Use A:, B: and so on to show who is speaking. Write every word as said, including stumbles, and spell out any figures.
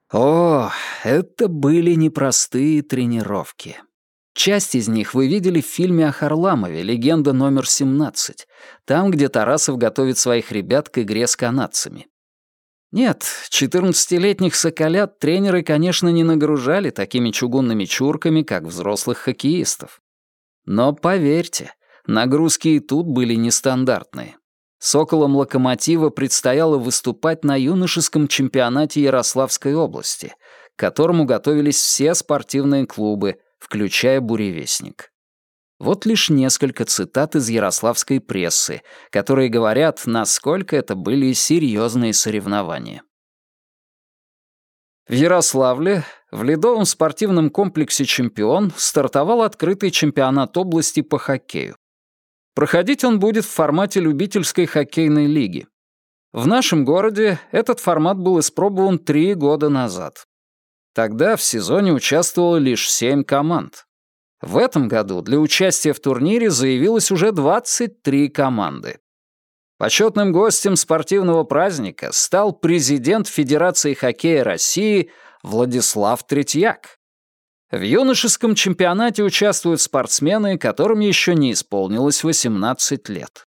A: О, это были непростые тренировки. Часть из них вы видели в фильме о Харламове «Легенда номер семнадцать», там, где Тарасов готовит своих ребят к игре с канадцами. Нет, четырнадцатилетних соколят тренеры, конечно, не нагружали такими чугунными чурками, как взрослых хоккеистов. Но поверьте, нагрузки и тут были нестандартные. «Соколам Локомотива» предстояло выступать на юношеском чемпионате Ярославской области, к которому готовились все спортивные клубы, включая «Буревестник». Вот лишь несколько цитат из ярославской прессы, которые говорят, насколько это были серьезные соревнования. В Ярославле, в ледовом спортивном комплексе «Чемпион», стартовал открытый чемпионат области по хоккею. Проходить он будет в формате любительской хоккейной лиги. В нашем городе этот формат был испробован три года назад. Тогда в сезоне участвовало лишь семь команд. В этом году для участия в турнире заявилось уже двадцать три команды. Почетным гостем спортивного праздника стал президент Федерации хоккея России Владислав Третьяк. В юношеском чемпионате участвуют спортсмены, которым еще не исполнилось восемнадцать лет.